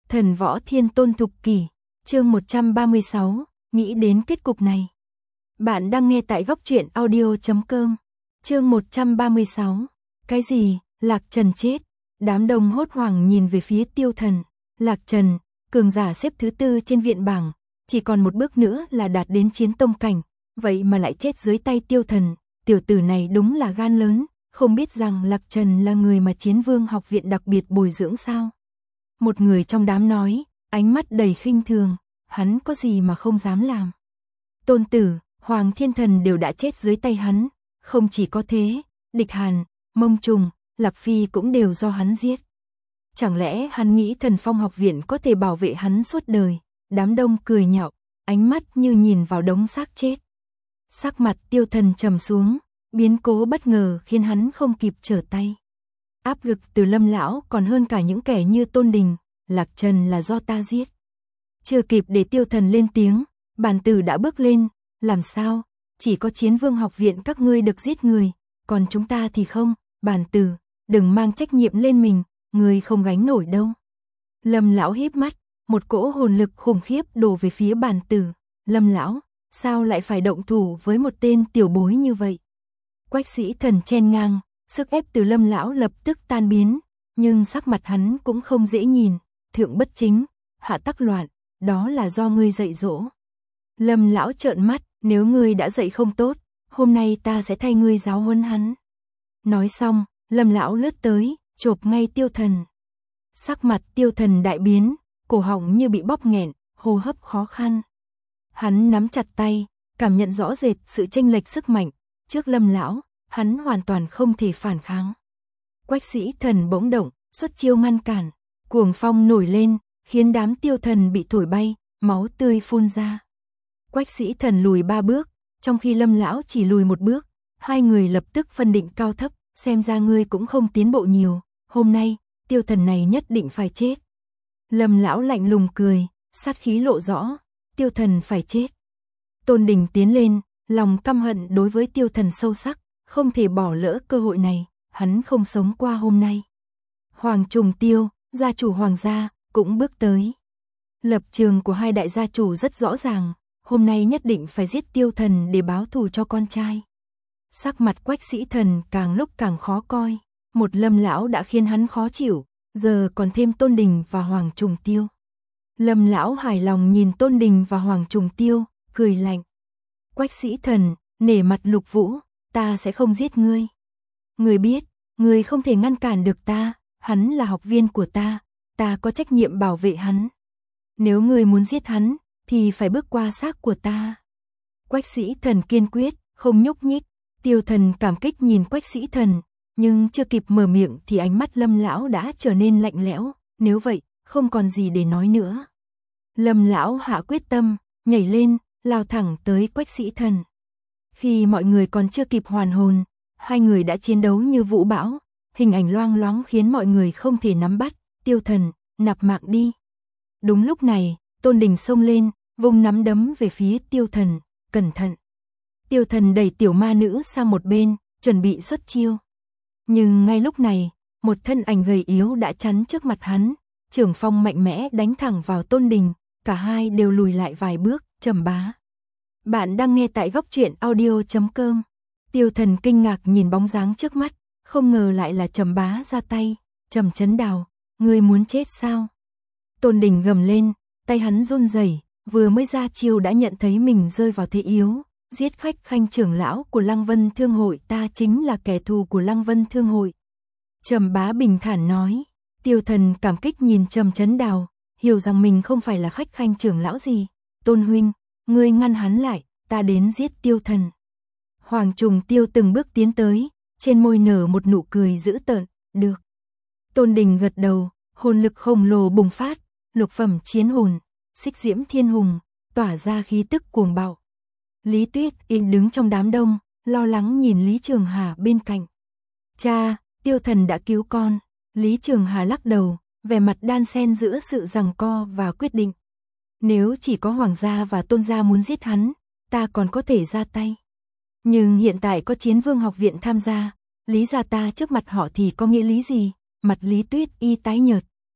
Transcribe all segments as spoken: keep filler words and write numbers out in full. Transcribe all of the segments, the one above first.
Thần võ thiên tôn thục kỷ, chương một trăm ba mươi sáu, nghĩ đến kết cục này. Bạn đang nghe tại góc truyện audio chấm com. Chương một trăm ba mươi sáu. Cái gì? Lạc Trần chết. Đám đông hốt hoảng nhìn về phía Tiêu Thần. Lạc Trần, cường giả xếp thứ tư trên viện bảng, chỉ còn một bước nữa là đạt đến chiến tông cảnh, vậy mà lại chết dưới tay Tiêu Thần. Tiểu tử này đúng là gan lớn, không biết rằng Lạc Trần là người mà Chiến Vương học viện đặc biệt bồi dưỡng sao? Một người trong đám nói, ánh mắt đầy khinh thường, hắn có gì mà không dám làm. Tôn Tử, Hoàng Thiên Thần đều đã chết dưới tay hắn, không chỉ có thế, Địch Hàn, Mông Trùng, Lạc Phi cũng đều do hắn giết. Chẳng lẽ hắn nghĩ Thần Phong học viện có thể bảo vệ hắn suốt đời? Đám đông cười nhạo, ánh mắt như nhìn vào đống xác chết. Sắc mặt Tiêu Thần trầm xuống, biến cố bất ngờ khiến hắn không kịp trở tay. Áp lực từ Lâm lão còn hơn cả những kẻ như Tôn Đình, Lạc Trần là do ta giết. Chưa kịp để Tiêu Thần lên tiếng, Bàn Tử đã bước lên, làm sao? Chỉ có Chiến Vương học viện các ngươi được giết người, còn chúng ta thì không. Bàn Tử, đừng mang trách nhiệm lên mình, ngươi không gánh nổi đâu. Lâm lão híp mắt, một cỗ hồn lực khủng khiếp đổ về phía Bàn Tử. Lâm lão, sao lại phải động thủ với một tên tiểu bối như vậy? Quách Sĩ Thần chen ngang, sức ép từ Lâm lão lập tức tan biến, nhưng sắc mặt hắn cũng không dễ nhìn. Thượng bất chính, hạ tắc loạn, đó là do ngươi dạy dỗ. Lâm lão trợn mắt, nếu ngươi đã dạy không tốt, hôm nay ta sẽ thay ngươi giáo huấn hắn. Nói xong, Lâm lão lướt tới, chộp ngay Tiêu Thần. Sắc mặt Tiêu Thần đại biến, cổ họng như bị bóp nghẹn, hô hấp khó khăn. Hắn nắm chặt tay, cảm nhận rõ rệt sự chênh lệch sức mạnh. Trước Lâm lão, hắn hoàn toàn không thể phản kháng. Quách Sĩ Thần bỗng động, xuất chiêu ngăn cản. Cuồng phong nổi lên, khiến đám Tiêu Thần bị thổi bay, máu tươi phun ra. Quách Sĩ Thần lùi ba bước, trong khi Lâm lão chỉ lùi một bước. Hai người lập tức phân định cao thấp, xem ra ngươi cũng không tiến bộ nhiều. Hôm nay, Tiêu Thần này nhất định phải chết. Lâm lão lạnh lùng cười, sát khí lộ rõ, Tiêu Thần phải chết. Tôn Đình tiến lên, lòng căm hận đối với Tiêu Thần sâu sắc, không thể bỏ lỡ cơ hội này, hắn không sống qua hôm nay. Hoàng Trùng Tiêu, gia chủ Hoàng gia, cũng bước tới. Lập trường của hai đại gia chủ rất rõ ràng, hôm nay nhất định phải giết Tiêu Thần để báo thù cho con trai. Sắc mặt Quách Sĩ Thần càng lúc càng khó coi, một Lâm lão đã khiến hắn khó chịu, giờ còn thêm Tôn Đình và Hoàng Trùng Tiêu. Lâm lão hài lòng nhìn Tôn Đình và Hoàng Trùng Tiêu, cười lạnh. Quách Sĩ Thần, nể mặt Lục Vũ, ta sẽ không giết ngươi. Ngươi biết, ngươi không thể ngăn cản được ta, hắn là học viên của ta, ta có trách nhiệm bảo vệ hắn. Nếu ngươi muốn giết hắn, thì phải bước qua xác của ta. Quách Sĩ Thần kiên quyết, không nhúc nhích. Tiêu Thần cảm kích nhìn Quách Sĩ Thần, nhưng chưa kịp mở miệng thì ánh mắt Lâm lão đã trở nên lạnh lẽo, nếu vậy, không còn gì để nói nữa. Lâm lão hạ quyết tâm, nhảy lên, lao thẳng tới Quách Sĩ Thần. Khi mọi người còn chưa kịp hoàn hồn, hai người đã chiến đấu như vũ bão, hình ảnh loang loáng khiến mọi người không thể nắm bắt. Tiêu Thần, nạp mạng đi. Đúng lúc này, Tôn Đình xông lên, vung nắm đấm về phía Tiêu Thần, cẩn thận. Tiêu Thần đẩy tiểu ma nữ sang một bên, chuẩn bị xuất chiêu. Nhưng ngay lúc này, một thân ảnh gầy yếu đã chắn trước mặt hắn, trưởng phong mạnh mẽ đánh thẳng vào Tôn Đình, cả hai đều lùi lại vài bước. Trầm Bá. Bạn đang nghe tại góc truyện audio chấm com. Tiêu Thần kinh ngạc nhìn bóng dáng trước mắt, không ngờ lại là Trầm Bá ra tay. Trầm Chấn Đào, ngươi muốn chết sao? Tôn Đình gầm lên, tay hắn run rẩy, vừa mới ra chiêu đã nhận thấy mình rơi vào thế yếu. Giết khách khanh trưởng lão của Lăng Vân Thương hội, ta chính là kẻ thù của Lăng Vân Thương hội. Trầm Bá bình thản nói. Tiêu Thần cảm kích nhìn Trầm Chấn Đào, hiểu rằng mình không phải là khách khanh trưởng lão gì. Tôn huynh, ngươi ngăn hắn lại, ta đến giết Tiêu Thần. Hoàng Trùng Tiêu từng bước tiến tới, trên môi nở một nụ cười dữ tợn, được. Tôn Đình gật đầu, hồn lực khổng lồ bùng phát, lục phẩm chiến hồn, xích diễm thiên hùng, tỏa ra khí tức cuồng bạo. Lý Tuyết yên đứng trong đám đông, lo lắng nhìn Lý Trường Hà bên cạnh. Cha, Tiêu Thần đã cứu con. Lý Trường Hà lắc đầu, vẻ mặt đan xen giữa sự giằng co và quyết định. Nếu chỉ có Hoàng gia và Tôn gia muốn giết hắn, ta còn có thể ra tay. Nhưng hiện tại có Chiến Vương học viện tham gia, Lý gia ta trước mặt họ thì có nghĩa lý gì? Mặt Lý Tuyết y tái nhợt,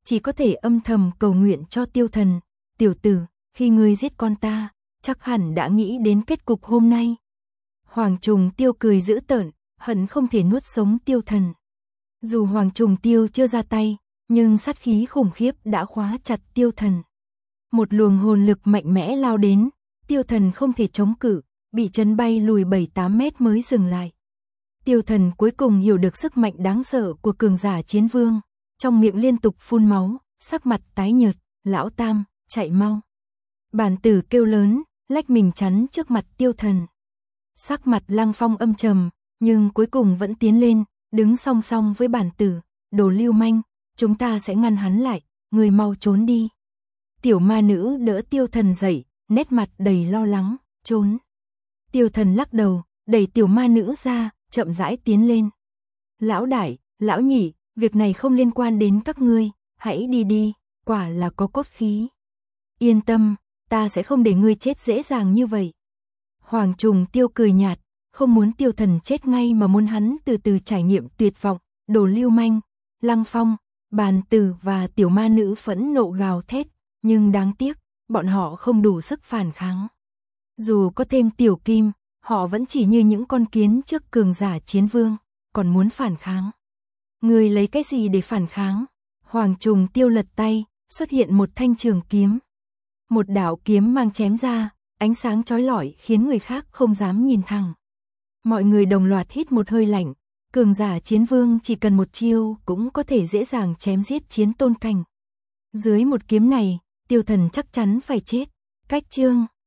chỉ có thể âm thầm cầu nguyện cho Tiêu Thần. Tiểu tử, khi ngươi giết con ta, chắc hẳn đã nghĩ đến kết cục hôm nay. Hoàng Trùng Tiêu cười dữ tợn, hận không thể nuốt sống Tiêu Thần. Dù Hoàng Trùng Tiêu chưa ra tay, nhưng sát khí khủng khiếp đã khóa chặt Tiêu Thần. Một luồng hồn lực mạnh mẽ lao đến, Tiêu Thần không thể chống cự, bị chấn bay lùi bảy tám mét mới dừng lại. Tiêu Thần cuối cùng hiểu được sức mạnh đáng sợ của cường giả chiến vương, trong miệng liên tục phun máu, sắc mặt tái nhợt, lão tam, chạy mau. Bản tử kêu lớn, lách mình chắn trước mặt Tiêu Thần. Sắc mặt Lăng Phong âm trầm, nhưng cuối cùng vẫn tiến lên, đứng song song với bản tử, đồ lưu manh, chúng ta sẽ ngăn hắn lại, người mau trốn đi. Tiểu ma nữ đỡ Tiêu Thần dậy, nét mặt đầy lo lắng, trốn. Tiêu Thần lắc đầu, đẩy tiểu ma nữ ra, chậm rãi tiến lên. Lão đại, lão nhị, việc này không liên quan đến các ngươi, hãy đi đi, quả là có cốt khí. Yên tâm, ta sẽ không để ngươi chết dễ dàng như vậy. Hoàng Trùng Tiêu cười nhạt, không muốn Tiêu Thần chết ngay mà muốn hắn từ từ trải nghiệm tuyệt vọng, đồ lưu manh. Lăng Phong, Bàn Tử và tiểu ma nữ phẫn nộ gào thét, nhưng đáng tiếc, bọn họ không đủ sức phản kháng. Dù có thêm tiểu kim, họ vẫn chỉ như những con kiến trước cường giả chiến vương, còn muốn phản kháng. Người lấy cái gì để phản kháng? Hoàng Trùng Tiêu lật tay, xuất hiện một thanh trường kiếm. Một đạo kiếm mang chém ra, ánh sáng chói lọi khiến người khác không dám nhìn thẳng. Mọi người đồng loạt hít một hơi lạnh, cường giả chiến vương chỉ cần một chiêu cũng có thể dễ dàng chém giết chiến tôn cảnh. Dưới một kiếm này, Tiêu Thần chắc chắn phải chết. Cách chương